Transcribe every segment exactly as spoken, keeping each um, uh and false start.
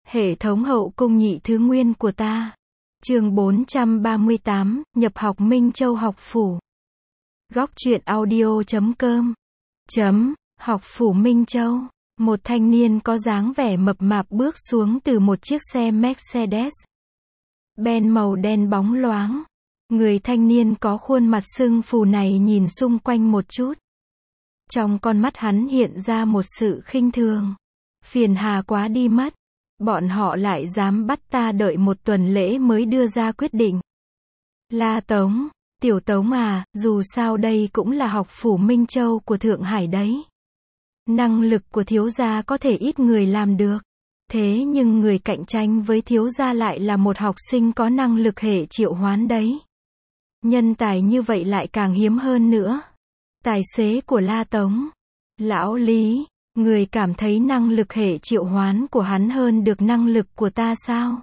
Hệ thống hậu cung nhị thứ nguyên của ta. Chương bốn trăm ba mươi tám, nhập học Minh Châu học phủ. Góc truyện audio chấm com. Chấm, học phủ Minh Châu. Một thanh niên có dáng vẻ mập mạp bước xuống từ một chiếc xe Mercedes Benz màu đen bóng loáng. Người thanh niên có khuôn mặt sưng phù này nhìn xung quanh một chút. Trong con mắt hắn hiện ra một sự khinh thường. Phiền hà quá đi mất. Bọn họ lại dám bắt ta đợi một tuần lễ mới đưa ra quyết định. La Tống, tiểu Tống à, dù sao đây cũng là học phủ Minh Châu của Thượng Hải đấy. Năng lực của thiếu gia có thể ít người làm được. Thế nhưng người cạnh tranh với thiếu gia lại là một học sinh có năng lực hệ triệu hoán đấy. Nhân tài như vậy lại càng hiếm hơn nữa. Tài xế của La Tống. Lão Lý, người cảm thấy năng lực hệ triệu hoán của hắn hơn được năng lực của ta sao?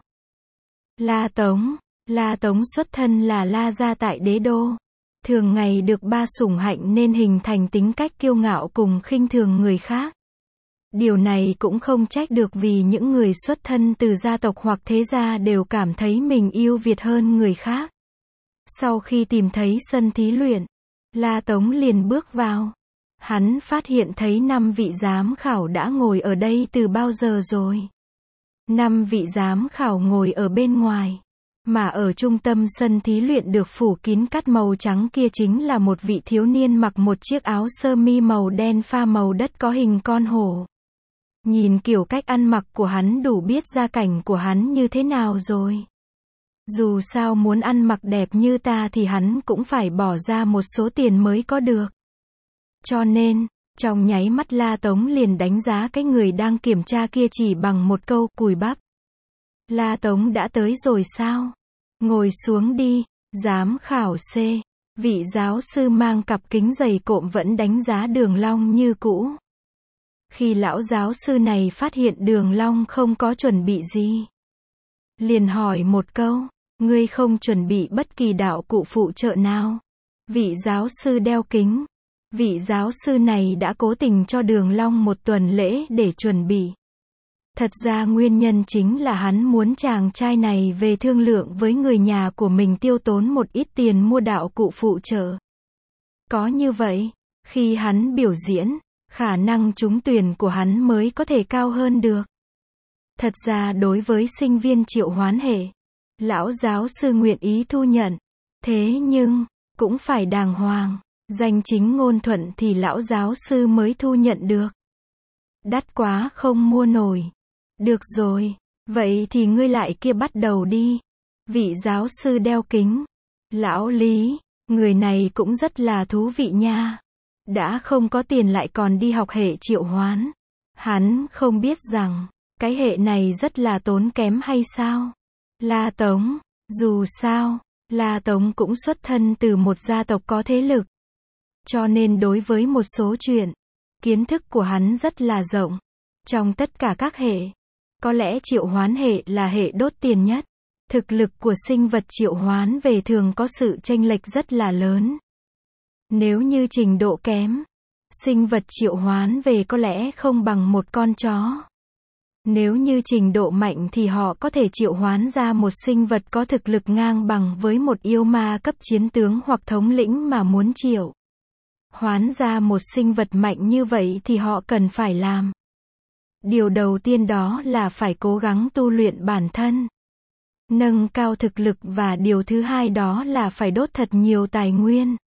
La Tống. La Tống xuất thân là La gia tại đế đô. Thường ngày được ba sủng hạnh nên hình thành tính cách kiêu ngạo cùng khinh thường người khác. Điều này cũng không trách được vì những người xuất thân từ gia tộc hoặc thế gia đều cảm thấy mình ưu việt hơn người khác. Sau khi tìm thấy sân thí luyện, La Tống liền bước vào. Hắn phát hiện thấy năm vị giám khảo đã ngồi ở đây từ bao giờ rồi. Năm vị giám khảo ngồi ở bên ngoài. Mà ở trung tâm sân thí luyện được phủ kín cát màu trắng kia chính là một vị thiếu niên mặc một chiếc áo sơ mi màu đen pha màu đất có hình con hổ. Nhìn kiểu cách ăn mặc của hắn đủ biết gia cảnh của hắn như thế nào rồi. Dù sao muốn ăn mặc đẹp như ta thì hắn cũng phải bỏ ra một số tiền mới có được. Cho nên, trong nháy mắt La Tống liền đánh giá cái người đang kiểm tra kia chỉ bằng một câu cùi bắp. La Tống đã tới rồi sao? Ngồi xuống đi, giám khảo C. Vị giáo sư mang cặp kính dày cộm vẫn đánh giá Đường Long như cũ. Khi lão giáo sư này phát hiện Đường Long không có chuẩn bị gì, liền hỏi một câu, ngươi không chuẩn bị bất kỳ đạo cụ phụ trợ nào? Vị giáo sư đeo kính. Vị giáo sư này đã cố tình cho Đường Long một tuần lễ để chuẩn bị. Thật ra nguyên nhân chính là hắn muốn chàng trai này về thương lượng với người nhà của mình tiêu tốn một ít tiền mua đạo cụ phụ trợ. Có như vậy, khi hắn biểu diễn, khả năng trúng tuyển của hắn mới có thể cao hơn được. Thật ra đối với sinh viên triệu hoán hệ, lão giáo sư nguyện ý thu nhận. Thế nhưng, cũng phải đàng hoàng, danh chính ngôn thuận thì lão giáo sư mới thu nhận được. Đắt quá không mua nổi. Được rồi, vậy thì ngươi lại kia bắt đầu đi. Vị giáo sư đeo kính. Lão Lý, người này cũng rất là thú vị nha. Đã không có tiền lại còn đi học hệ triệu hoán. Hắn không biết rằng, cái hệ này rất là tốn kém hay sao? La Tống, dù sao, La Tống cũng xuất thân từ một gia tộc có thế lực. Cho nên đối với một số chuyện, kiến thức của hắn rất là rộng. Trong tất cả các hệ, có lẽ triệu hoán hệ là hệ đốt tiền nhất. Thực lực của sinh vật triệu hoán về thường có sự chênh lệch rất là lớn. Nếu như trình độ kém, sinh vật triệu hoán về có lẽ không bằng một con chó. Nếu như trình độ mạnh thì họ có thể triệu hoán ra một sinh vật có thực lực ngang bằng với một yêu ma cấp chiến tướng hoặc thống lĩnh mà muốn triệu hoán ra một sinh vật mạnh như vậy thì họ cần phải làm. Điều đầu tiên đó là phải cố gắng tu luyện bản thân, nâng cao thực lực, và điều thứ hai đó là phải đốt thật nhiều tài nguyên.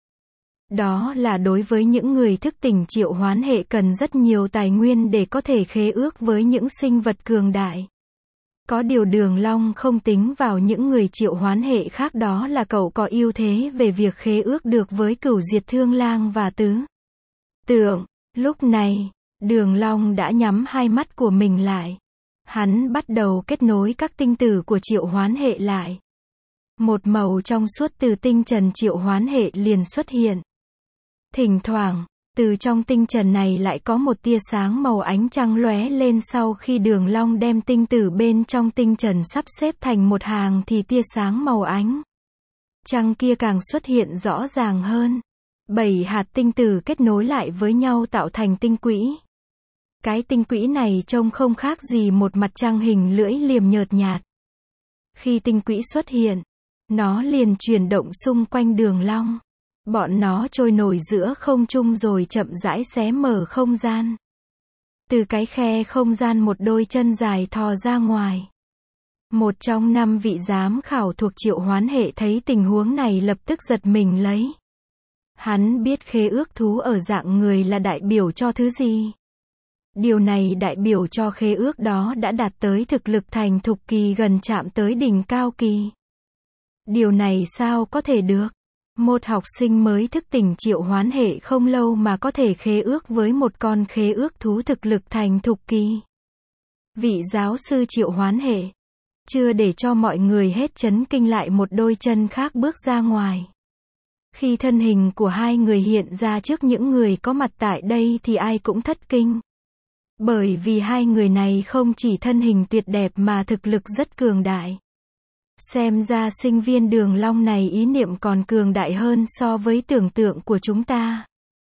Đó là đối với những người thức tỉnh triệu hoán hệ cần rất nhiều tài nguyên để có thể khế ước với những sinh vật cường đại. Có điều Đường Long không tính vào những người triệu hoán hệ khác, đó là cậu có ưu thế về việc khế ước được với Cửu Diệt Thương Lang và Tứ Tượng. Lúc này, Đường Long đã nhắm hai mắt của mình lại. Hắn bắt đầu kết nối các tinh tử của triệu hoán hệ lại. Một màu trong suốt từ tinh trần triệu hoán hệ liền xuất hiện. Thỉnh thoảng, từ trong tinh trần này lại có một tia sáng màu ánh trăng lóe lên. Sau khi Đường Long đem tinh tử bên trong tinh trần sắp xếp thành một hàng thì tia sáng màu ánh trăng kia càng xuất hiện rõ ràng hơn. Bảy hạt tinh tử kết nối lại với nhau tạo thành tinh quỹ. Cái tinh quỹ này trông không khác gì một mặt trăng hình lưỡi liềm nhợt nhạt. Khi tinh quỹ xuất hiện, nó liền chuyển động xung quanh Đường Long. Bọn nó trôi nổi giữa không trung rồi chậm rãi xé mở không gian. Từ cái khe không gian một đôi chân dài thò ra ngoài. Một trong năm vị giám khảo thuộc Triệu Hoán hệ thấy tình huống này lập tức giật mình lấy. Hắn biết khế ước thú ở dạng người là đại biểu cho thứ gì. Điều này đại biểu cho khế ước đó đã đạt tới thực lực thành thục kỳ gần chạm tới đỉnh cao kỳ. Điều này sao có thể được? Một học sinh mới thức tỉnh Triệu Hoán hệ không lâu mà có thể khế ước với một con khế ước thú thực lực thành thục kỳ. Vị giáo sư Triệu Hoán hệ chưa để cho mọi người hết chấn kinh lại một đôi chân khác bước ra ngoài. Khi thân hình của hai người hiện ra trước những người có mặt tại đây thì ai cũng thất kinh. Bởi vì hai người này không chỉ thân hình tuyệt đẹp mà thực lực rất cường đại. Xem ra sinh viên Đường Long này ý niệm còn cường đại hơn so với tưởng tượng của chúng ta.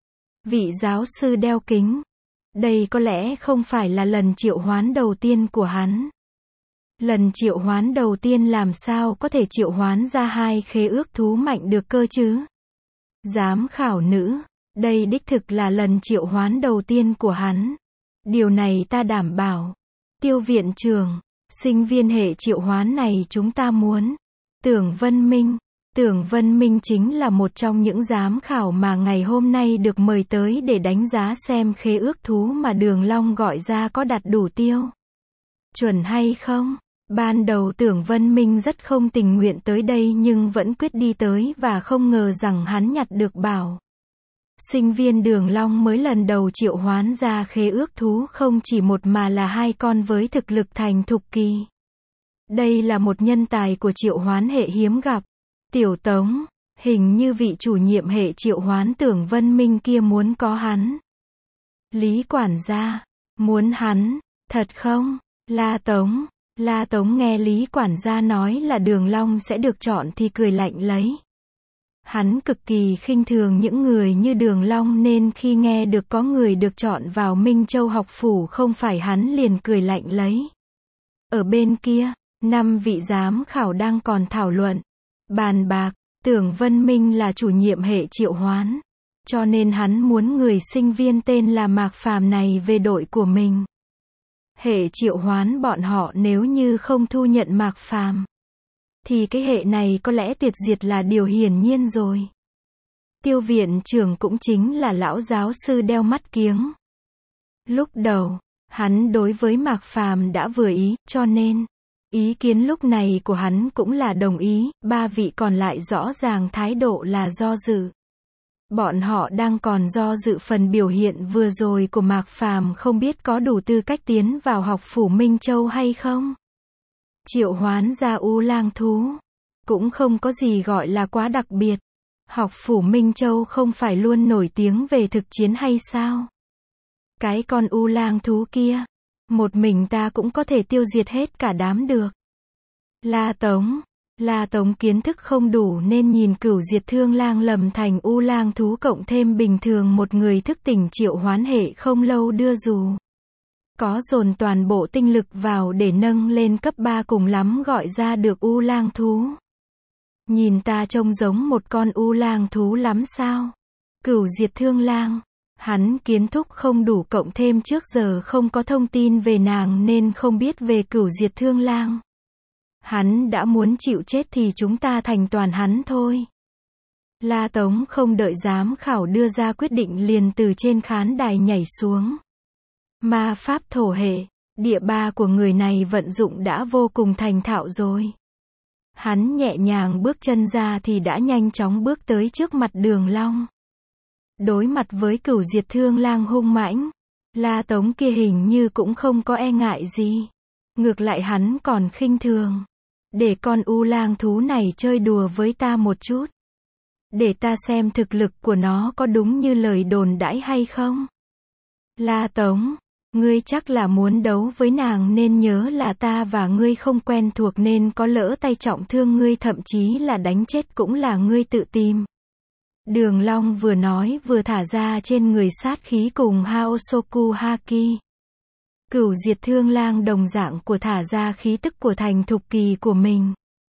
Vị giáo sư đeo kính. Đây có lẽ không phải là lần triệu hoán đầu tiên của hắn. Lần triệu hoán đầu tiên làm sao có thể triệu hoán ra hai khế ước thú mạnh được cơ chứ? Giám khảo nữ, đây đích thực là lần triệu hoán đầu tiên của hắn. Điều này ta đảm bảo. Tiêu viện trưởng, sinh viên hệ triệu hoán này chúng ta muốn. Tưởng Vân Minh, Tưởng Vân Minh chính là một trong những giám khảo mà ngày hôm nay được mời tới để đánh giá xem khế ước thú mà Đường Long gọi ra có đạt đủ tiêu chuẩn hay không. Ban đầu Tưởng Vân Minh rất không tình nguyện tới đây nhưng vẫn quyết đi tới và không ngờ rằng hắn nhặt được bảo. Sinh viên Đường Long mới lần đầu triệu hoán ra khế ước thú không chỉ một mà là hai con với thực lực thành thục kỳ. Đây là một nhân tài của triệu hoán hệ hiếm gặp. Tiểu Tống, hình như vị chủ nhiệm hệ triệu hoán Tưởng Vân Minh kia muốn có hắn. Lý quản gia, muốn hắn, thật không? La Tống, La Tống nghe Lý quản gia nói là Đường Long sẽ được chọn thì cười lạnh lấy. Hắn cực kỳ khinh thường những người như Đường Long nên khi nghe được có người được chọn vào Minh Châu học phủ không phải hắn liền cười lạnh lấy. Ở bên kia, năm vị giám khảo đang còn thảo luận, bàn bạc, Tưởng Vân Minh là chủ nhiệm hệ triệu hoán, cho nên hắn muốn người sinh viên tên là Mạc Phàm này về đội của mình. Hệ triệu hoán bọn họ nếu như không thu nhận Mạc Phàm thì cái hệ này có lẽ tuyệt diệt là điều hiển nhiên rồi. Tiêu viện trưởng cũng chính là lão giáo sư đeo mắt kiếng. Lúc đầu, hắn đối với Mạc Phàm đã vừa ý, cho nên, ý kiến lúc này của hắn cũng là đồng ý, ba vị còn lại rõ ràng thái độ là do dự. Bọn họ đang còn do dự phần biểu hiện vừa rồi của Mạc Phàm không biết có đủ tư cách tiến vào học phủ Minh Châu hay không. Triệu hoán ra U Lang thú, cũng không có gì gọi là quá đặc biệt. Học phủ Minh Châu không phải luôn nổi tiếng về thực chiến hay sao? Cái con U Lang thú kia, một mình ta cũng có thể tiêu diệt hết cả đám được. La Tống, La Tống kiến thức không đủ nên nhìn Cửu Diệt Thương Lang lầm thành U Lang thú cộng thêm bình thường một người thức tỉnh triệu hoán hệ không lâu đưa dù. Có dồn toàn bộ tinh lực vào để nâng lên cấp ba cùng lắm gọi ra được U Lang thú. Nhìn ta trông giống một con U Lang thú lắm sao? Cửu Diệt Thương Lang, hắn kiến thức không đủ cộng thêm trước giờ không có thông tin về nàng nên không biết về Cửu Diệt Thương Lang. Hắn đã muốn chịu chết thì chúng ta thành toàn hắn thôi. La Tống không đợi giám khảo đưa ra quyết định liền từ trên khán đài nhảy xuống. Ma pháp thổ hệ, địa ba của người này vận dụng đã vô cùng thành thạo rồi. Hắn nhẹ nhàng bước chân ra thì đã nhanh chóng bước tới trước mặt Đường Long. Đối mặt với Cửu Diệt Thương Lang hung mãnh, La Tống kia hình như cũng không có e ngại gì. Ngược lại hắn còn khinh thường. Để con U Lang thú này chơi đùa với ta một chút. Để ta xem thực lực của nó có đúng như lời đồn đãi hay không. La Tống, ngươi chắc là muốn đấu với nàng nên nhớ là ta và ngươi không quen thuộc nên có lỡ tay trọng thương ngươi thậm chí là đánh chết cũng là ngươi tự tìm. Đường Long vừa nói vừa thả ra trên người sát khí cùng Haosoku Haki. Cửu Diệt Thương Lang đồng dạng của thả ra khí tức của thành thục kỳ của mình.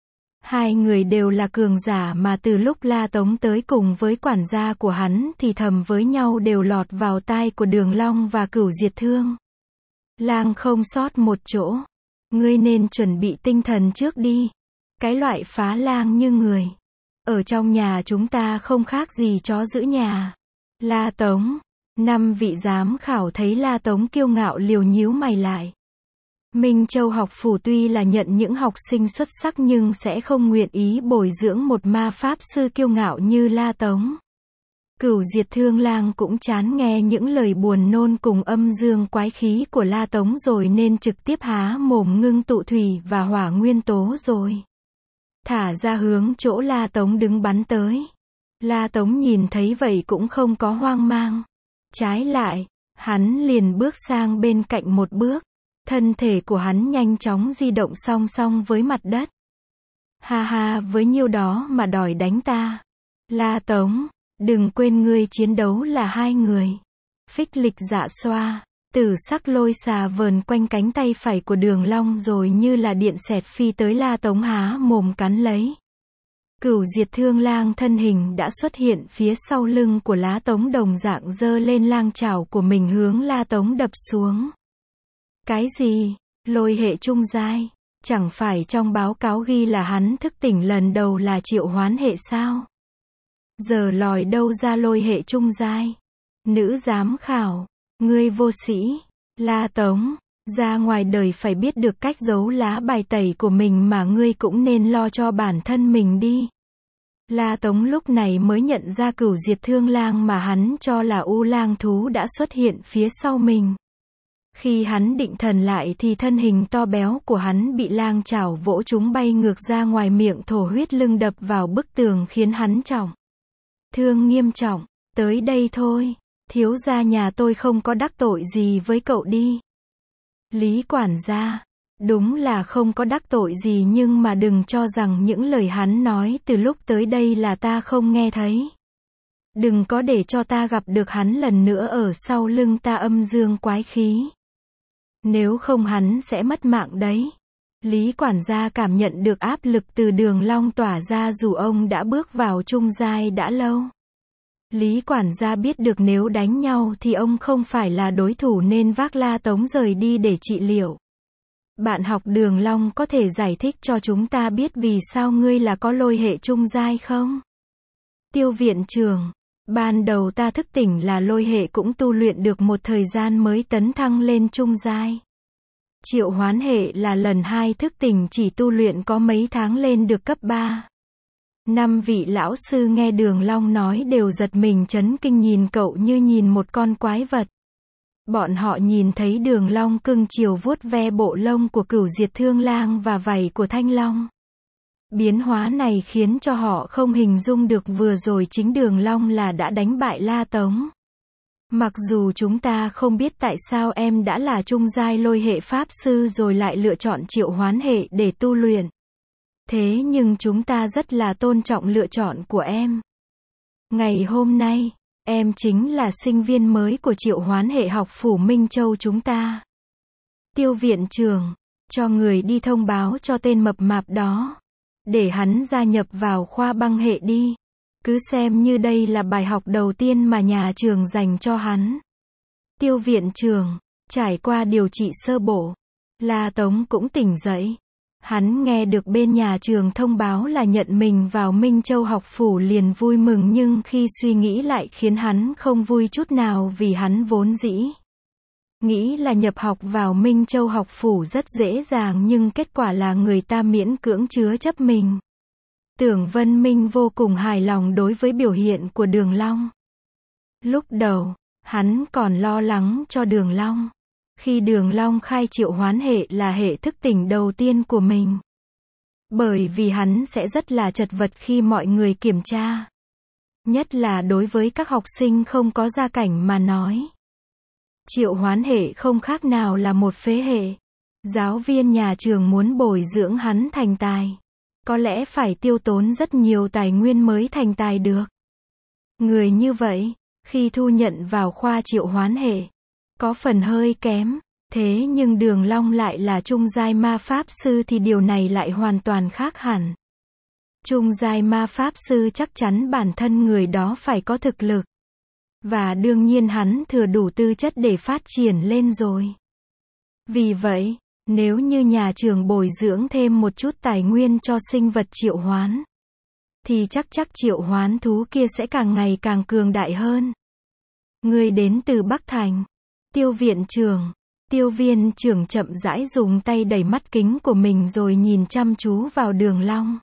Hai người đều là cường giả mà từ lúc La Tống tới cùng với quản gia của hắn thì thầm với nhau đều lọt vào tai của Đường Long và Cửu Diệt Thương. Lang không sót một chỗ. Ngươi nên chuẩn bị tinh thần trước đi. Cái loại phá lang như người. Ở trong nhà chúng ta không khác gì chó giữ nhà. La Tống. Năm vị giám khảo thấy La Tống kiêu ngạo liều nhíu mày lại. Minh Châu học phủ tuy là nhận những học sinh xuất sắc nhưng sẽ không nguyện ý bồi dưỡng một ma pháp sư kiêu ngạo như La Tống. Cửu Diệt Thương Lang cũng chán nghe những lời buồn nôn cùng âm dương quái khí của La Tống rồi nên trực tiếp há mồm ngưng tụ thủy và hỏa nguyên tố rồi thả ra hướng chỗ La Tống đứng bắn tới. La Tống nhìn thấy vậy cũng không có hoang mang. Trái lại, hắn liền bước sang bên cạnh một bước. Thân thể của hắn nhanh chóng di động song song với mặt đất. Ha ha, với nhiêu đó mà đòi đánh ta. La Tống, đừng quên ngươi chiến đấu là hai người. Phích lịch dạ xoa, tử sắc lôi xà vờn quanh cánh tay phải của Đường Long rồi như là điện xẹt phi tới La Tống há mồm cắn lấy. Cửu Diệt Thương Lang thân hình đã xuất hiện phía sau lưng của La Tống đồng dạng giơ lên lang chảo của mình hướng La Tống đập xuống. Cái gì? Lôi hệ trung giai? Chẳng phải trong báo cáo ghi là hắn thức tỉnh lần đầu là triệu hoán hệ sao? Giờ lòi đâu ra lôi hệ trung giai? Nữ giám khảo, ngươi vô sĩ. La Tống, ra ngoài đời phải biết được cách giấu lá bài tẩy của mình mà ngươi cũng nên lo cho bản thân mình đi. La Tống lúc này mới nhận ra Cửu Diệt Thương Lang mà hắn cho là U Lang thú đã xuất hiện phía sau mình. Khi hắn định thần lại thì thân hình to béo của hắn bị lang chảo vỗ chúng bay ngược ra ngoài, miệng thổ huyết, lưng đập vào bức tường khiến hắn trọng thương nghiêm trọng. Tới đây thôi, thiếu gia nhà tôi không có đắc tội gì với cậu đi. Lý quản gia, đúng là không có đắc tội gì nhưng mà đừng cho rằng những lời hắn nói từ lúc tới đây là ta không nghe thấy. Đừng có để cho ta gặp được hắn lần nữa ở sau lưng ta âm dương quái khí. Nếu không hắn sẽ mất mạng đấy. Lý quản gia cảm nhận được áp lực từ Đường Long tỏa ra dù ông đã bước vào trung giai đã lâu. Lý quản gia biết được nếu đánh nhau thì ông không phải là đối thủ nên vác La Tống rời đi để trị liệu. Bạn học Đường Long có thể giải thích cho chúng ta biết vì sao ngươi là có lôi hệ trung giai không? Tiêu viện trưởng, ban đầu ta thức tỉnh là lôi hệ cũng tu luyện được một thời gian mới tấn thăng lên trung giai. Triệu hoán hệ là lần hai thức tỉnh chỉ tu luyện có mấy tháng lên được cấp ba. Năm vị lão sư nghe Đường Long nói đều giật mình chấn kinh nhìn cậu như nhìn một con quái vật. Bọn họ nhìn thấy Đường Long cưng chiều vuốt ve bộ lông của Cửu Diệt Thương Lang và vảy của Thanh Long. Biến hóa này khiến cho họ không hình dung được vừa rồi chính Đường Long là đã đánh bại La Tống. Mặc dù chúng ta không biết tại sao em đã là trung giai lôi hệ pháp sư rồi lại lựa chọn triệu hoán hệ để tu luyện. Thế nhưng chúng ta rất là tôn trọng lựa chọn của em. Ngày hôm nay, em chính là sinh viên mới của triệu hoán hệ học phủ Minh Châu chúng ta. Tiêu viện trưởng, cho người đi thông báo cho tên mập mạp đó. Để hắn gia nhập vào khoa băng hệ đi. Cứ xem như đây là bài học đầu tiên mà nhà trường dành cho hắn. Tiêu viện trưởng, trải qua điều trị sơ bộ, La Tống cũng tỉnh dậy. Hắn nghe được bên nhà trường thông báo là nhận mình vào Minh Châu học phủ liền vui mừng nhưng khi suy nghĩ lại khiến hắn không vui chút nào vì hắn vốn dĩ nghĩ là nhập học vào Minh Châu học phủ rất dễ dàng nhưng kết quả là người ta miễn cưỡng chứa chấp mình. Tưởng Vân Minh vô cùng hài lòng đối với biểu hiện của Đường Long. Lúc đầu, hắn còn lo lắng cho Đường Long. Khi Đường Long khai triệu hoán hệ là hệ thức tỉnh đầu tiên của mình. Bởi vì hắn sẽ rất là chật vật khi mọi người kiểm tra. Nhất là đối với các học sinh không có gia cảnh mà nói. Triệu hoán hệ không khác nào là một phế hệ. Giáo viên nhà trường muốn bồi dưỡng hắn thành tài. Có lẽ phải tiêu tốn rất nhiều tài nguyên mới thành tài được. Người như vậy, khi thu nhận vào khoa triệu hoán hệ, có phần hơi kém. Thế nhưng Đường Long lại là trung giai ma pháp sư thì điều này lại hoàn toàn khác hẳn. Trung giai ma pháp sư chắc chắn bản thân người đó phải có thực lực. Và đương nhiên hắn thừa đủ tư chất để phát triển lên rồi. Vì vậy, nếu như nhà trường bồi dưỡng thêm một chút tài nguyên cho sinh vật triệu hoán, thì chắc chắc triệu hoán thú kia sẽ càng ngày càng cường đại hơn. Người đến từ Bắc Thành. Tiêu viện trưởng. Tiêu viên trưởng chậm rãi dùng tay đẩy mắt kính của mình rồi nhìn chăm chú vào Đường Long.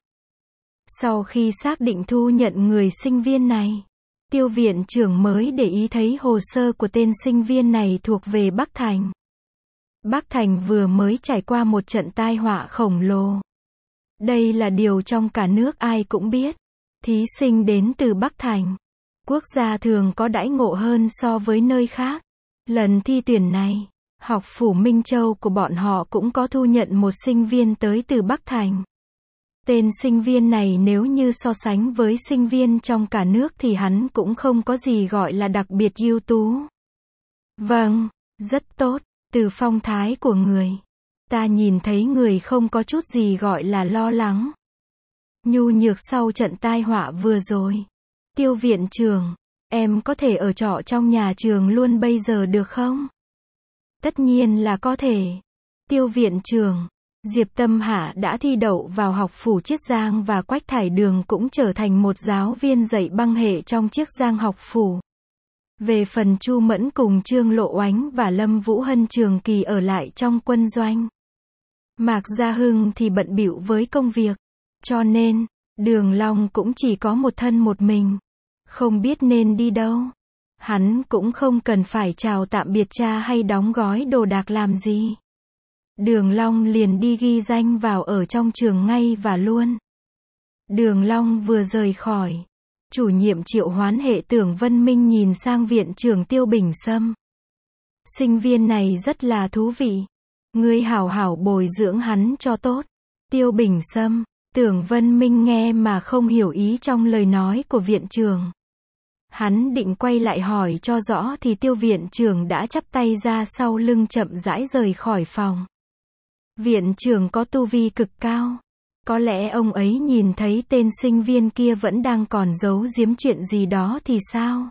Sau khi xác định thu nhận người sinh viên này, tiêu viện trưởng mới để ý thấy hồ sơ của tên sinh viên này thuộc về Bắc Thành. Bắc Thành vừa mới trải qua một trận tai họa khổng lồ. Đây là điều trong cả nước ai cũng biết. Thí sinh đến từ Bắc Thành, quốc gia thường có đãi ngộ hơn so với nơi khác. Lần thi tuyển này, học phủ Minh Châu của bọn họ cũng có thu nhận một sinh viên tới từ Bắc Thành. Tên sinh viên này nếu như so sánh với sinh viên trong cả nước thì hắn cũng không có gì gọi là đặc biệt ưu tú. Vâng, rất tốt, từ phong thái của người, ta nhìn thấy người không có chút gì gọi là lo lắng, nhu nhược sau trận tai họa vừa rồi. Tiêu viện trưởng, em có thể ở trọ trong nhà trường luôn bây giờ được không? Tất nhiên là có thể. Tiêu viện trưởng, Diệp Tâm Hạ đã thi đậu vào học phủ Chiết Giang và Quách Thải Đường cũng trở thành một giáo viên dạy băng hệ trong Chiết Giang học phủ. Về phần Chu Mẫn cùng Trương Lộ Oánh và Lâm Vũ Hân trường kỳ ở lại trong quân doanh. Mạc Gia Hưng thì bận bịu với công việc, cho nên, Đường Long cũng chỉ có một thân một mình, không biết nên đi đâu. Hắn cũng không cần phải chào tạm biệt cha hay đóng gói đồ đạc làm gì. Đường Long liền đi ghi danh vào ở trong trường ngay và luôn. Đường Long vừa rời khỏi, chủ nhiệm triệu hoán hệ Tưởng Vân Minh nhìn sang viện trưởng Tiêu Bình Sâm. Sinh viên này rất là thú vị. Ngươi hảo hảo bồi dưỡng hắn cho tốt. Tiêu Bình Sâm, Tưởng Vân Minh nghe mà không hiểu ý trong lời nói của viện trưởng. Hắn định quay lại hỏi cho rõ thì Tiêu viện trưởng đã chắp tay ra sau lưng chậm rãi rời khỏi phòng. Viện trưởng có tu vi cực cao. Có lẽ ông ấy nhìn thấy tên sinh viên kia vẫn đang còn giấu giếm chuyện gì đó thì sao?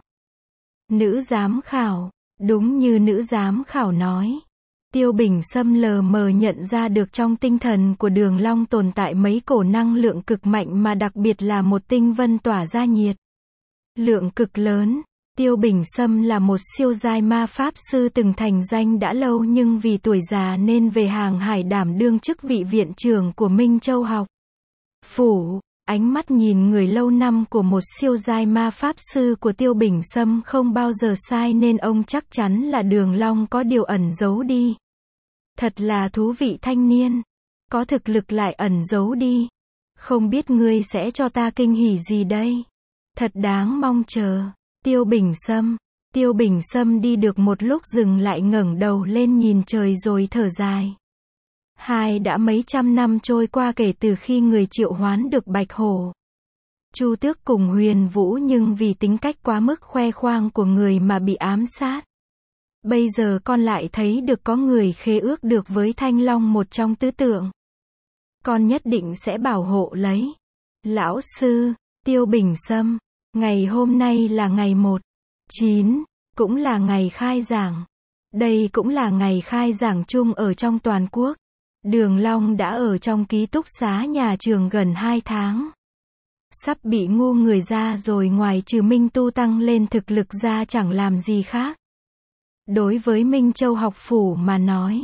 Nữ giám khảo, đúng như nữ giám khảo nói. Tiêu Bình Sâm lờ mờ nhận ra được trong tinh thần của Đường Long tồn tại mấy cổ năng lượng cực mạnh mà đặc biệt là một tinh vân tỏa ra nhiệt. Lượng cực lớn. Tiêu Bình Sâm là một siêu giai ma pháp sư từng thành danh đã lâu nhưng vì tuổi già nên về hàng hải đảm đương chức vị viện trưởng của Minh Châu học phủ. Ánh mắt nhìn người lâu năm của một siêu giai ma pháp sư của Tiêu Bình Sâm không bao giờ sai nên ông chắc chắn là Đường Long có điều ẩn giấu đi. Thật là thú vị thanh niên. Có thực lực lại ẩn giấu đi. Không biết ngươi sẽ cho ta kinh hỉ gì đây? Thật đáng mong chờ. Tiêu Bình Sâm. Tiêu Bình Sâm đi được một lúc dừng lại ngẩng đầu lên nhìn trời rồi thở dài. Hai đã mấy trăm năm trôi qua kể từ khi người triệu hoán được Bạch Hổ, Chu Tước cùng Huyền Vũ nhưng vì tính cách quá mức khoe khoang của người mà bị ám sát. Bây giờ con lại thấy được có người khế ước được với Thanh Long một trong tứ tượng. Con nhất định sẽ bảo hộ lấy. Lão sư, Tiêu Bình Sâm, ngày hôm nay là ngày một chín, cũng là ngày khai giảng. Đây cũng là ngày khai giảng chung ở trong toàn quốc. Đường Long đã ở trong ký túc xá nhà trường gần hai tháng. Sắp bị ngu người ra rồi, ngoài trừ Minh tu tăng lên thực lực ra chẳng làm gì khác. Đối với Minh Châu học phủ mà nói,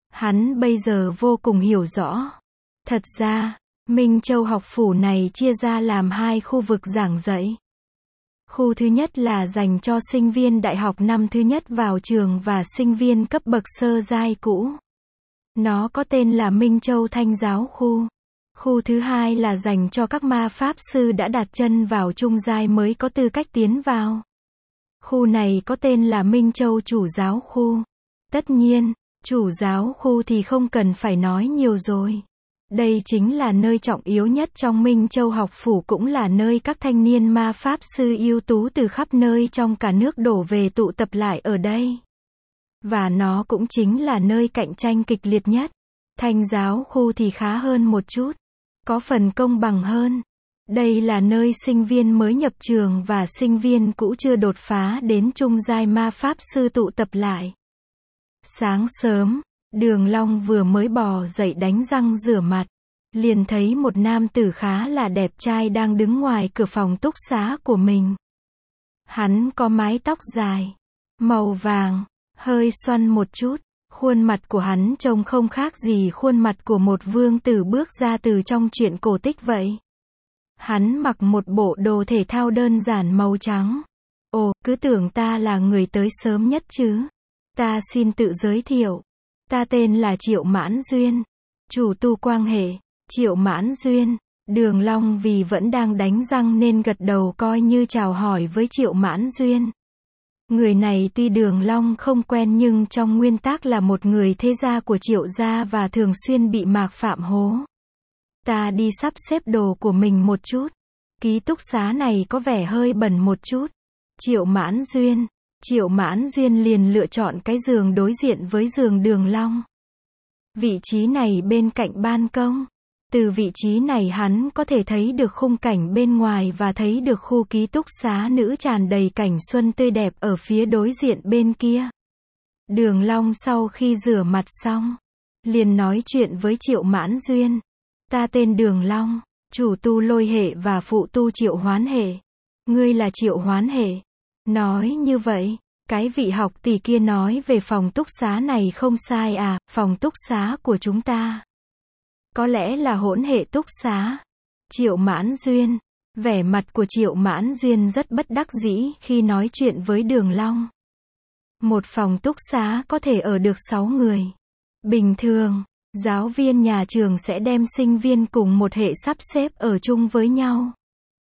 hắn bây giờ vô cùng hiểu rõ. Thật ra, Minh Châu học phủ này chia ra làm hai khu vực giảng dạy. Khu thứ nhất là dành cho sinh viên đại học năm thứ nhất vào trường và sinh viên cấp bậc sơ giai cũ. Nó có tên là Minh Châu Thanh Giáo Khu. Khu thứ hai là dành cho các ma pháp sư đã đặt chân vào trung giai mới có tư cách tiến vào. Khu này có tên là Minh Châu Chủ Giáo Khu. Tất nhiên, Chủ Giáo Khu thì không cần phải nói nhiều rồi. Đây chính là nơi trọng yếu nhất trong Minh Châu học phủ, cũng là nơi các thanh niên ma pháp sư ưu tú từ khắp nơi trong cả nước đổ về tụ tập lại ở đây. Và nó cũng chính là nơi cạnh tranh kịch liệt nhất. Thanh giáo khu thì khá hơn một chút. Có phần công bằng hơn. Đây là nơi sinh viên mới nhập trường và sinh viên cũ chưa đột phá đến trung giai ma pháp sư tụ tập lại. Sáng sớm, Đường Long vừa mới bò dậy đánh răng rửa mặt, liền thấy một nam tử khá là đẹp trai đang đứng ngoài cửa phòng túc xá của mình. Hắn có mái tóc dài, màu vàng, hơi xoăn một chút, khuôn mặt của hắn trông không khác gì khuôn mặt của một vương tử bước ra từ trong truyện cổ tích vậy. Hắn mặc một bộ đồ thể thao đơn giản màu trắng. Ồ, cứ tưởng ta là người tới sớm nhất chứ. Ta xin tự giới thiệu. Ta tên là Triệu Mãn Duyên. Chủ tu quan hệ, Triệu Mãn Duyên. Đường Long vì vẫn đang đánh răng nên gật đầu coi như chào hỏi với Triệu Mãn Duyên. Người này tuy Đường Long không quen nhưng trong nguyên tắc là một người thế gia của Triệu gia và thường xuyên bị Mạc Phạm hố. Ta đi sắp xếp đồ của mình một chút. Ký túc xá này có vẻ hơi bẩn một chút. Triệu Mãn Duyên. Triệu Mãn Duyên liền lựa chọn cái giường đối diện với giường Đường Long. Vị trí này bên cạnh ban công. Từ vị trí này hắn có thể thấy được khung cảnh bên ngoài và thấy được khu ký túc xá nữ tràn đầy cảnh xuân tươi đẹp ở phía đối diện bên kia. Đường Long sau khi rửa mặt xong, liền nói chuyện với Triệu Mãn Duyên. Ta tên Đường Long, chủ tu lôi hệ và phụ tu triệu hoán hệ. Ngươi là triệu hoán hệ. Nói như vậy, cái vị học tỷ kia nói về phòng túc xá này không sai à, phòng túc xá của chúng ta. Có lẽ là hỗn hệ túc xá. Triệu Mãn Duyên. Vẻ mặt của Triệu Mãn Duyên rất bất đắc dĩ khi nói chuyện với Đường Long. Một phòng túc xá có thể ở được sáu người. Bình thường, giáo viên nhà trường sẽ đem sinh viên cùng một hệ sắp xếp ở chung với nhau.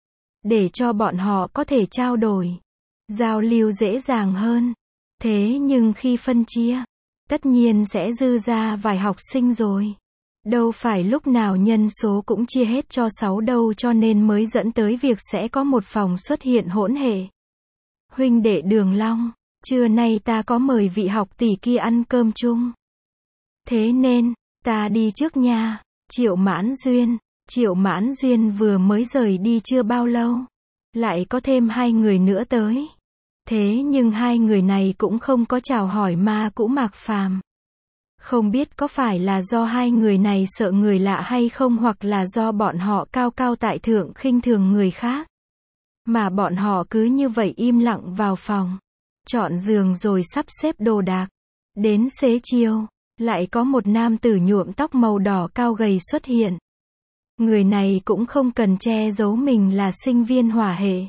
Để cho bọn họ có thể trao đổi, giao lưu dễ dàng hơn. Thế nhưng khi phân chia, tất nhiên sẽ dư ra vài học sinh rồi. Đâu phải lúc nào nhân số cũng chia hết cho sáu đâu cho nên mới dẫn tới việc sẽ có một phòng xuất hiện hỗn hệ. Huynh đệ Đường Long, trưa nay ta có mời vị học tỷ kia ăn cơm chung. Thế nên, ta đi trước nha. Triệu Mãn Duyên. Triệu Mãn Duyên vừa mới rời đi chưa bao lâu. Lại có thêm hai người nữa tới. Thế nhưng hai người này cũng không có chào hỏi ma cũ Mạc Phàm. Không biết có phải là do hai người này sợ người lạ hay không hoặc là do bọn họ cao cao tại thượng khinh thường người khác. Mà bọn họ cứ như vậy im lặng vào phòng. Chọn giường rồi sắp xếp đồ đạc. Đến xế chiều, lại có một nam tử nhuộm tóc màu đỏ cao gầy xuất hiện. Người này cũng không cần che giấu mình là sinh viên hỏa hệ.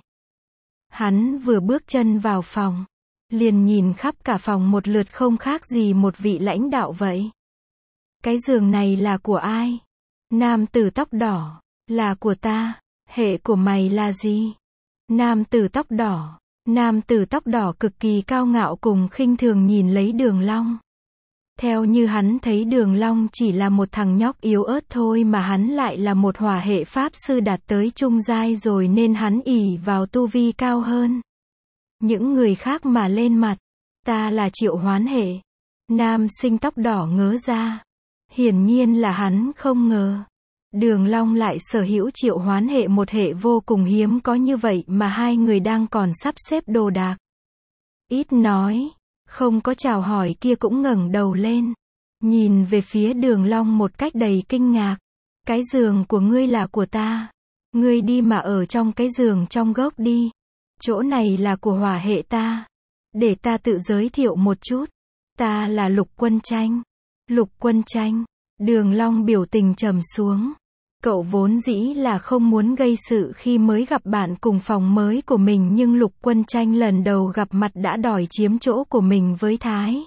Hắn vừa bước chân vào phòng, liền nhìn khắp cả phòng một lượt không khác gì một vị lãnh đạo vậy. Cái giường này là của ai? Nam tử tóc đỏ, là của ta. Hệ của mày là gì? Nam tử tóc đỏ. Nam tử tóc đỏ cực kỳ cao ngạo cùng khinh thường nhìn lấy Đường Long. Theo như hắn thấy Đường Long chỉ là một thằng nhóc yếu ớt thôi mà hắn lại là một hỏa hệ pháp sư đạt tới trung giai rồi nên hắn ỷ vào tu vi cao hơn những người khác mà lên mặt. Ta là triệu hoán hệ. Nam sinh tóc đỏ ngớ ra. Hiển nhiên là hắn không ngờ. Đường Long lại sở hữu triệu hoán hệ, một hệ vô cùng hiếm có như vậy mà hai người đang còn sắp xếp đồ đạc. Ít nói, không có chào hỏi kia cũng ngẩng đầu lên. Nhìn về phía Đường Long một cách đầy kinh ngạc. Cái giường của ngươi là của ta. Ngươi đi mà ở trong cái giường trong gốc đi. Chỗ này là của hỏa hệ ta. Để ta tự giới thiệu một chút. Ta là Lục Quân Tranh. Lục Quân Tranh. Đường Long biểu tình trầm xuống. Cậu vốn dĩ là không muốn gây sự khi mới gặp bạn cùng phòng mới của mình nhưng Lục Quân Tranh lần đầu gặp mặt đã đòi chiếm chỗ của mình với thái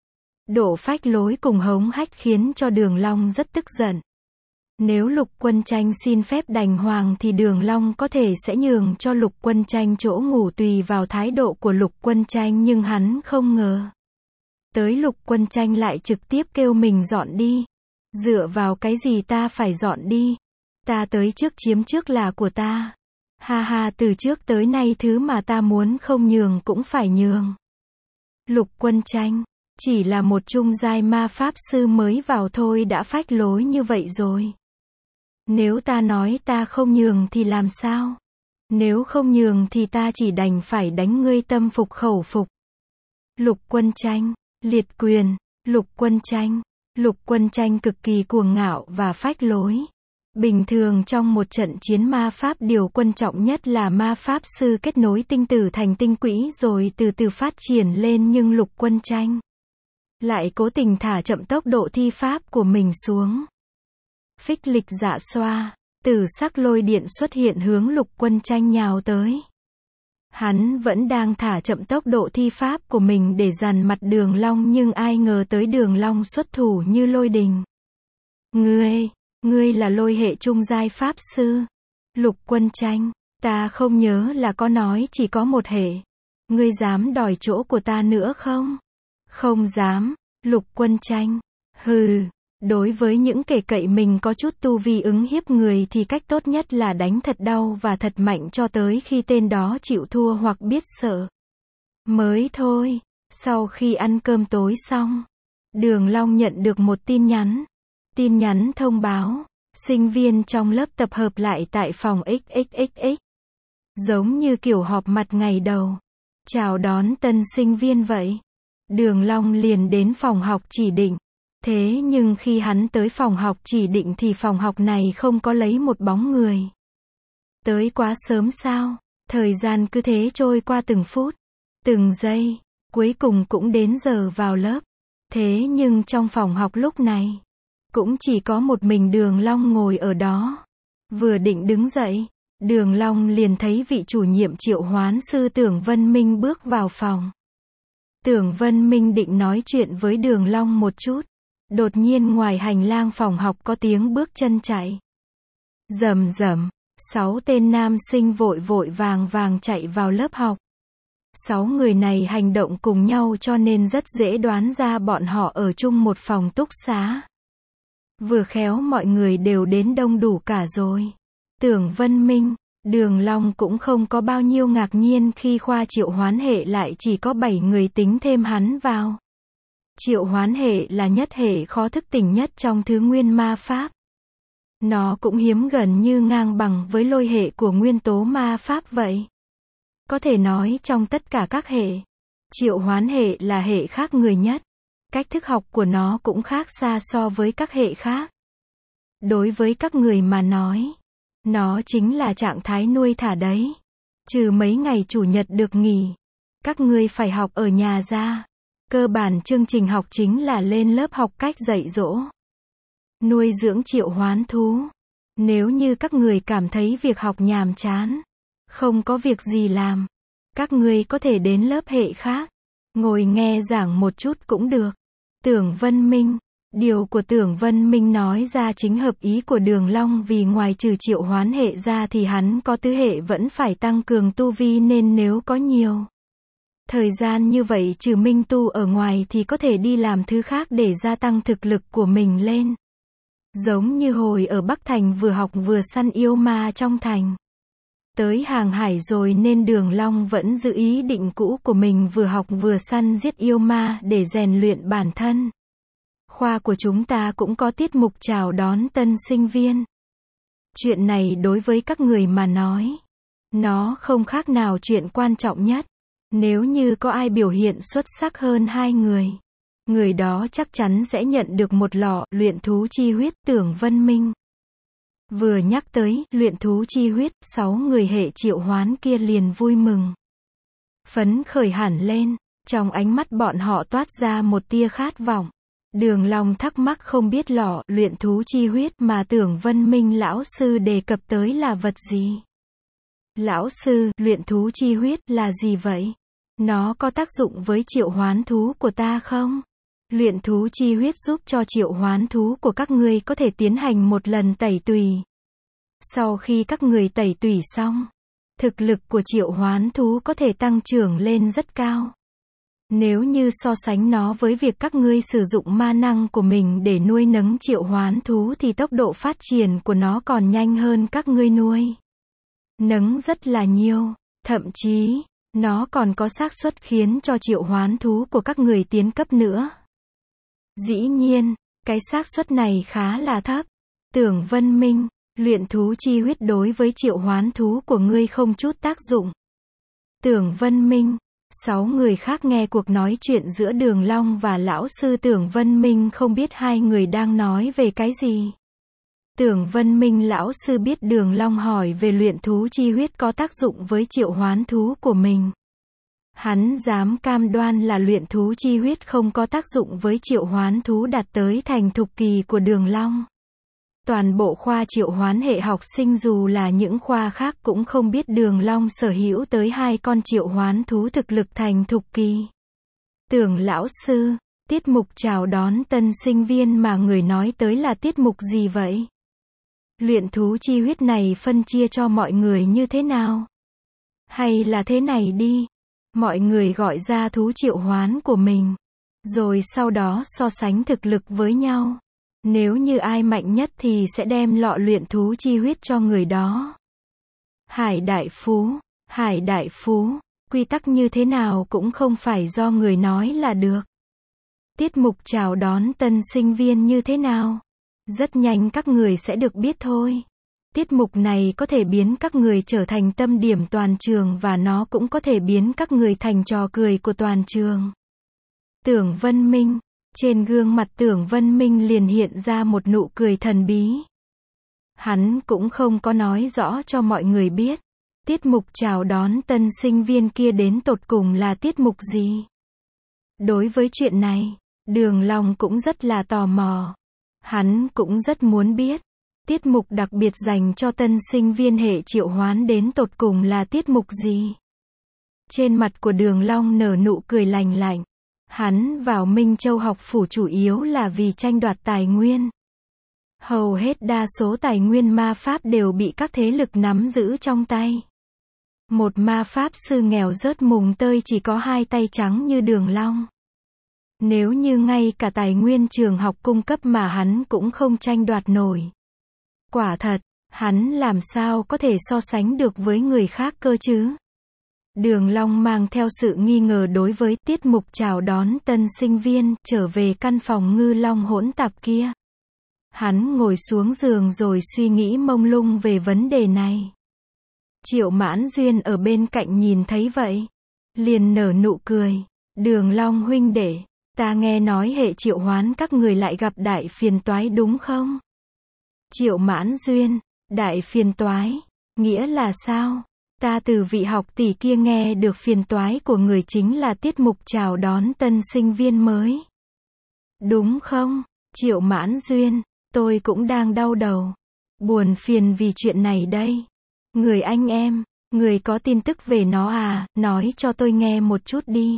độ phách lối cùng hống hách khiến cho Đường Long rất tức giận. Nếu Lục Quân Tranh xin phép đành hoàng thì Đường Long có thể sẽ nhường cho Lục Quân Tranh chỗ ngủ tùy vào thái độ của Lục Quân Tranh nhưng hắn không ngờ. Tới Lục Quân Tranh lại trực tiếp kêu mình dọn đi. Dựa vào cái gì ta phải dọn đi? Ta tới trước chiếm trước là của ta. Ha ha, từ trước tới nay thứ mà ta muốn không nhường cũng phải nhường. Lục Quân Tranh. Chỉ là một trung giai ma pháp sư mới vào thôi đã phách lối như vậy rồi. Nếu ta nói ta không nhường thì làm sao? Nếu không nhường thì ta chỉ đành phải đánh ngươi tâm phục khẩu phục. Lục Quân Tranh, liệt quyền, Lục Quân Tranh. Lục Quân Tranh cực kỳ cuồng ngạo và phách lối. Bình thường trong một trận chiến ma pháp điều quan trọng nhất là ma pháp sư kết nối tinh tử thành tinh quỹ rồi từ từ phát triển lên, nhưng Lục Quân Tranh lại cố tình thả chậm tốc độ thi pháp của mình xuống. Phích lịch dạ xoa, tử sắc lôi điện xuất hiện hướng Lục Quân Tranh nhào tới. Hắn vẫn đang thả chậm tốc độ thi pháp của mình để dằn mặt Đường Long, nhưng ai ngờ tới Đường Long xuất thủ như lôi đình. Ngươi, ngươi là lôi hệ trung giai pháp sư. Lục Quân Tranh, ta không nhớ là có nói chỉ có một hệ. Ngươi dám đòi chỗ của ta nữa không? Không dám. Lục Quân Tranh, hừ. Đối với những kẻ cậy mình có chút tu vi ứng hiếp người thì cách tốt nhất là đánh thật đau và thật mạnh cho tới khi tên đó chịu thua hoặc biết sợ. Mới thôi, sau khi ăn cơm tối xong, Đường Long nhận được một tin nhắn. Tin nhắn thông báo, sinh viên trong lớp tập hợp lại tại phòng ích ích ích ích. Giống như kiểu họp mặt ngày đầu, chào đón tân sinh viên vậy. Đường Long liền đến phòng học chỉ định. Thế nhưng khi hắn tới phòng học chỉ định thì phòng học này không có lấy một bóng người. Tới quá sớm sao? Thời gian cứ thế trôi qua từng phút, từng giây, cuối cùng cũng đến giờ vào lớp. Thế nhưng trong phòng học lúc này, cũng chỉ có một mình Đường Long ngồi ở đó. Vừa định đứng dậy, Đường Long liền thấy vị chủ nhiệm triệu hoán sư Tưởng Vân Minh bước vào phòng. Tưởng Vân Minh định nói chuyện với Đường Long một chút. Đột nhiên ngoài hành lang phòng học có tiếng bước chân chạy. Rầm rầm, sáu tên nam sinh vội vội vàng vàng chạy vào lớp học. Sáu người này hành động cùng nhau cho nên rất dễ đoán ra bọn họ ở chung một phòng túc xá. Vừa khéo mọi người đều đến đông đủ cả rồi. Tưởng Vân Minh, Đường Long cũng không có bao nhiêu ngạc nhiên khi khoa triệu hoán hệ lại chỉ có bảy người tính thêm hắn vào. Triệu hoán hệ là nhất hệ khó thức tỉnh nhất trong thứ nguyên ma pháp. Nó cũng hiếm gần như ngang bằng với lôi hệ của nguyên tố ma pháp vậy. Có thể nói trong tất cả các hệ, triệu hoán hệ là hệ khác người nhất. Cách thức học của nó cũng khác xa so với các hệ khác. Đối với các người mà nói, nó chính là trạng thái nuôi thả đấy. Trừ mấy ngày chủ nhật được nghỉ, các ngươi phải học ở nhà ra. Cơ bản chương trình học chính là lên lớp học cách dạy dỗ, nuôi dưỡng triệu hoán thú. Nếu như các người cảm thấy việc học nhàm chán, không có việc gì làm, các người có thể đến lớp hệ khác, ngồi nghe giảng một chút cũng được. Tưởng Vân Minh, điều của Tưởng Vân Minh nói ra chính hợp ý của Đường Long, vì ngoài trừ triệu hoán hệ ra thì hắn có tứ hệ vẫn phải tăng cường tu vi, nên nếu có nhiều thời gian như vậy trừ minh tu ở ngoài thì có thể đi làm thứ khác để gia tăng thực lực của mình lên. Giống như hồi ở Bắc Thành vừa học vừa săn yêu ma trong thành. Tới Hàng Hải rồi nên Đường Long vẫn giữ ý định cũ của mình, vừa học vừa săn giết yêu ma để rèn luyện bản thân. Khoa của chúng ta cũng có tiết mục chào đón tân sinh viên. Chuyện này đối với các người mà nói, nó không khác nào chuyện quan trọng nhất. Nếu như có ai biểu hiện xuất sắc hơn hai người, người đó chắc chắn sẽ nhận được một lọ luyện thú chi huyết. Tưởng Vân Minh vừa nhắc tới luyện thú chi huyết, sáu người hệ triệu hoán kia liền vui mừng, phấn khởi hẳn lên, trong ánh mắt bọn họ toát ra một tia khát vọng. Đường Long thắc mắc không biết lọ luyện thú chi huyết mà Tưởng Vân Minh lão sư đề cập tới là vật gì. Lão sư, luyện thú chi huyết là gì vậy? Nó có tác dụng với triệu hoán thú của ta không? Luyện thú chi huyết giúp cho triệu hoán thú của các ngươi có thể tiến hành một lần tẩy tùy. Sau khi các người tẩy tùy xong, thực lực của triệu hoán thú có thể tăng trưởng lên rất cao. Nếu như so sánh nó với việc các ngươi sử dụng ma năng của mình để nuôi nấng triệu hoán thú thì tốc độ phát triển của nó còn nhanh hơn các ngươi nuôi nấng rất là nhiều. Thậm chí, Nó còn có xác suất khiến cho triệu hoán thú của các người tiến cấp nữa. Dĩ nhiên, cái xác suất này khá là thấp. Tưởng Vân Minh, luyện thú chi huyết đối với triệu hoán thú của ngươi không chút tác dụng. Tưởng Vân Minh, sáu người khác nghe cuộc nói chuyện giữa Đường Long và lão sư Tưởng Vân Minh không biết hai người đang nói về cái gì. Tưởng Vân Minh lão sư biết Đường Long hỏi về luyện thú chi huyết có tác dụng với triệu hoán thú của mình. Hắn dám cam đoan là luyện thú chi huyết không có tác dụng với triệu hoán thú đạt tới thành thục kỳ của Đường Long. Toàn bộ khoa triệu hoán hệ học sinh dù là những khoa khác cũng không biết Đường Long sở hữu tới hai con triệu hoán thú thực lực thành thục kỳ. Tưởng lão sư, tiết mục chào đón tân sinh viên mà người nói tới là tiết mục gì vậy? Luyện thú chi huyết này phân chia cho mọi người như thế nào? Hay là thế này đi, mọi người gọi ra thú triệu hoán của mình, rồi sau đó so sánh thực lực với nhau. Nếu như ai mạnh nhất thì sẽ đem lọ luyện thú chi huyết cho người đó. Hải Đại Phú, Hải Đại Phú, quy tắc như thế nào cũng không phải do người nói là được. Tiết mục chào đón tân sinh viên như thế nào? Rất nhanh các người sẽ được biết thôi. Tiết mục này có thể biến các người trở thành tâm điểm toàn trường và nó cũng có thể biến các người thành trò cười của toàn trường. Tưởng Vân Minh, trên gương mặt Tưởng Vân Minh liền hiện ra một nụ cười thần bí. Hắn cũng không có nói rõ cho mọi người biết, tiết mục chào đón tân sinh viên kia đến tột cùng là tiết mục gì. Đối với chuyện này, Đường Long cũng rất là tò mò. Hắn cũng rất muốn biết, tiết mục đặc biệt dành cho tân sinh viên hệ triệu hoán đến tột cùng là tiết mục gì. Trên mặt của Đường Long nở nụ cười lành lạnh. Hắn vào Minh Châu học phủ chủ yếu là vì tranh đoạt tài nguyên. Hầu hết đa số tài nguyên ma pháp đều bị các thế lực nắm giữ trong tay. Một ma pháp sư nghèo rớt mùng tơi chỉ có hai tay trắng như Đường Long. Nếu như ngay cả tài nguyên trường học cung cấp mà hắn cũng không tranh đoạt nổi. Quả thật, hắn làm sao có thể so sánh được với người khác cơ chứ? Đường Long mang theo sự nghi ngờ đối với tiết mục chào đón tân sinh viên trở về căn phòng ngư long hỗn tạp kia. Hắn ngồi xuống giường rồi suy nghĩ mông lung về vấn đề này. Triệu Mãn Duyên ở bên cạnh nhìn thấy vậy, liền nở nụ cười. Đường Long huynh đệ, ta nghe nói hệ triệu hoán các người lại gặp đại phiền toái đúng không? Triệu Mãn Duyên, đại phiền toái, nghĩa là sao? Ta từ vị học tỷ kia nghe được phiền toái của người chính là tiết mục chào đón tân sinh viên mới. Đúng không, Triệu Mãn Duyên, tôi cũng đang đau đầu. Buồn phiền vì chuyện này đây. Người anh em, người có tin tức về nó à, nói cho tôi nghe một chút đi.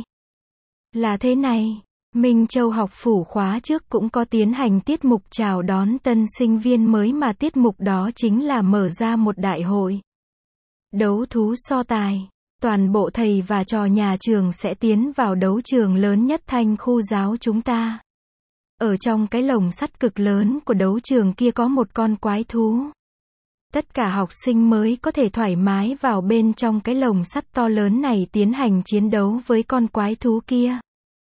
Là thế này, Minh Châu học phủ khóa trước cũng có tiến hành tiết mục chào đón tân sinh viên mới mà tiết mục đó chính là mở ra một đại hội. Đấu thú so tài, toàn bộ thầy và trò nhà trường sẽ tiến vào đấu trường lớn nhất thanh khu giáo chúng ta. Ở trong cái lồng sắt cực lớn của đấu trường kia có một con quái thú. Tất cả học sinh mới có thể thoải mái vào bên trong cái lồng sắt to lớn này tiến hành chiến đấu với con quái thú kia.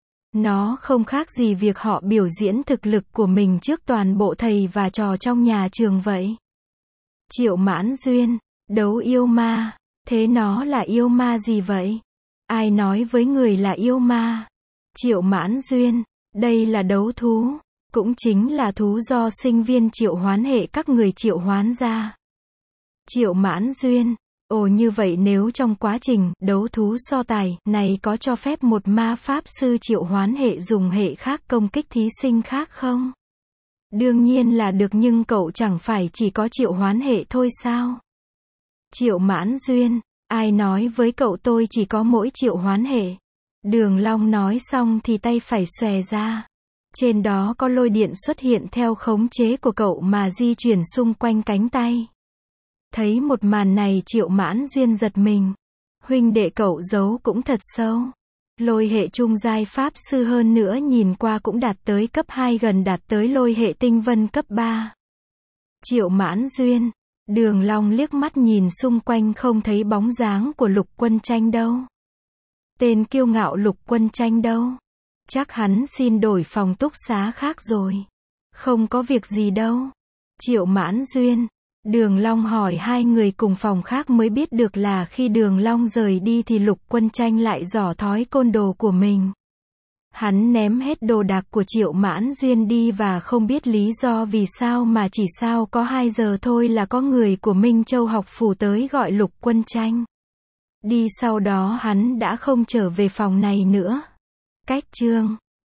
Nó không khác gì việc họ biểu diễn thực lực của mình trước toàn bộ thầy và trò trong nhà trường vậy. Triệu Mãn Duyên, đấu yêu ma, thế nó là yêu ma gì vậy? Ai nói với người là yêu ma? Triệu Mãn Duyên, đây là đấu thú, cũng chính là thú do sinh viên triệu hoán hệ các người triệu hoán ra. Triệu Mãn Duyên, ồ như vậy nếu trong quá trình đấu thú so tài này có cho phép một ma pháp sư triệu hoán hệ dùng hệ khác công kích thí sinh khác không? Đương nhiên là được nhưng cậu chẳng phải chỉ có triệu hoán hệ thôi sao? Triệu Mãn Duyên, ai nói với cậu tôi chỉ có mỗi triệu hoán hệ? Đường Long nói xong thì tay phải xòe ra. Trên đó có lôi điện xuất hiện theo khống chế của cậu mà di chuyển xung quanh cánh tay. Thấy một màn này Triệu Mãn Duyên giật mình. Huynh đệ cậu giấu cũng thật sâu. Lôi hệ trung giai pháp sư hơn nữa nhìn qua cũng đạt tới cấp hai gần đạt tới lôi hệ tinh vân cấp ba. Triệu Mãn Duyên, Đường Long liếc mắt nhìn xung quanh không thấy bóng dáng của Lục Quân Tranh đâu. Tên kiêu ngạo Lục Quân Tranh đâu? Chắc hắn xin đổi phòng túc xá khác rồi. Không có việc gì đâu. Triệu Mãn Duyên. Đường Long hỏi hai người cùng phòng khác mới biết được là khi Đường Long rời đi thì Lục Quân Tranh lại giỏ thói côn đồ của mình. Hắn ném hết đồ đạc của Triệu Mãn Duyên đi và không biết lý do vì sao mà chỉ sau có hai giờ thôi là có người của Minh Châu học phủ tới gọi Lục Quân Tranh. Đi sau đó hắn đã không trở về phòng này nữa. Cách chương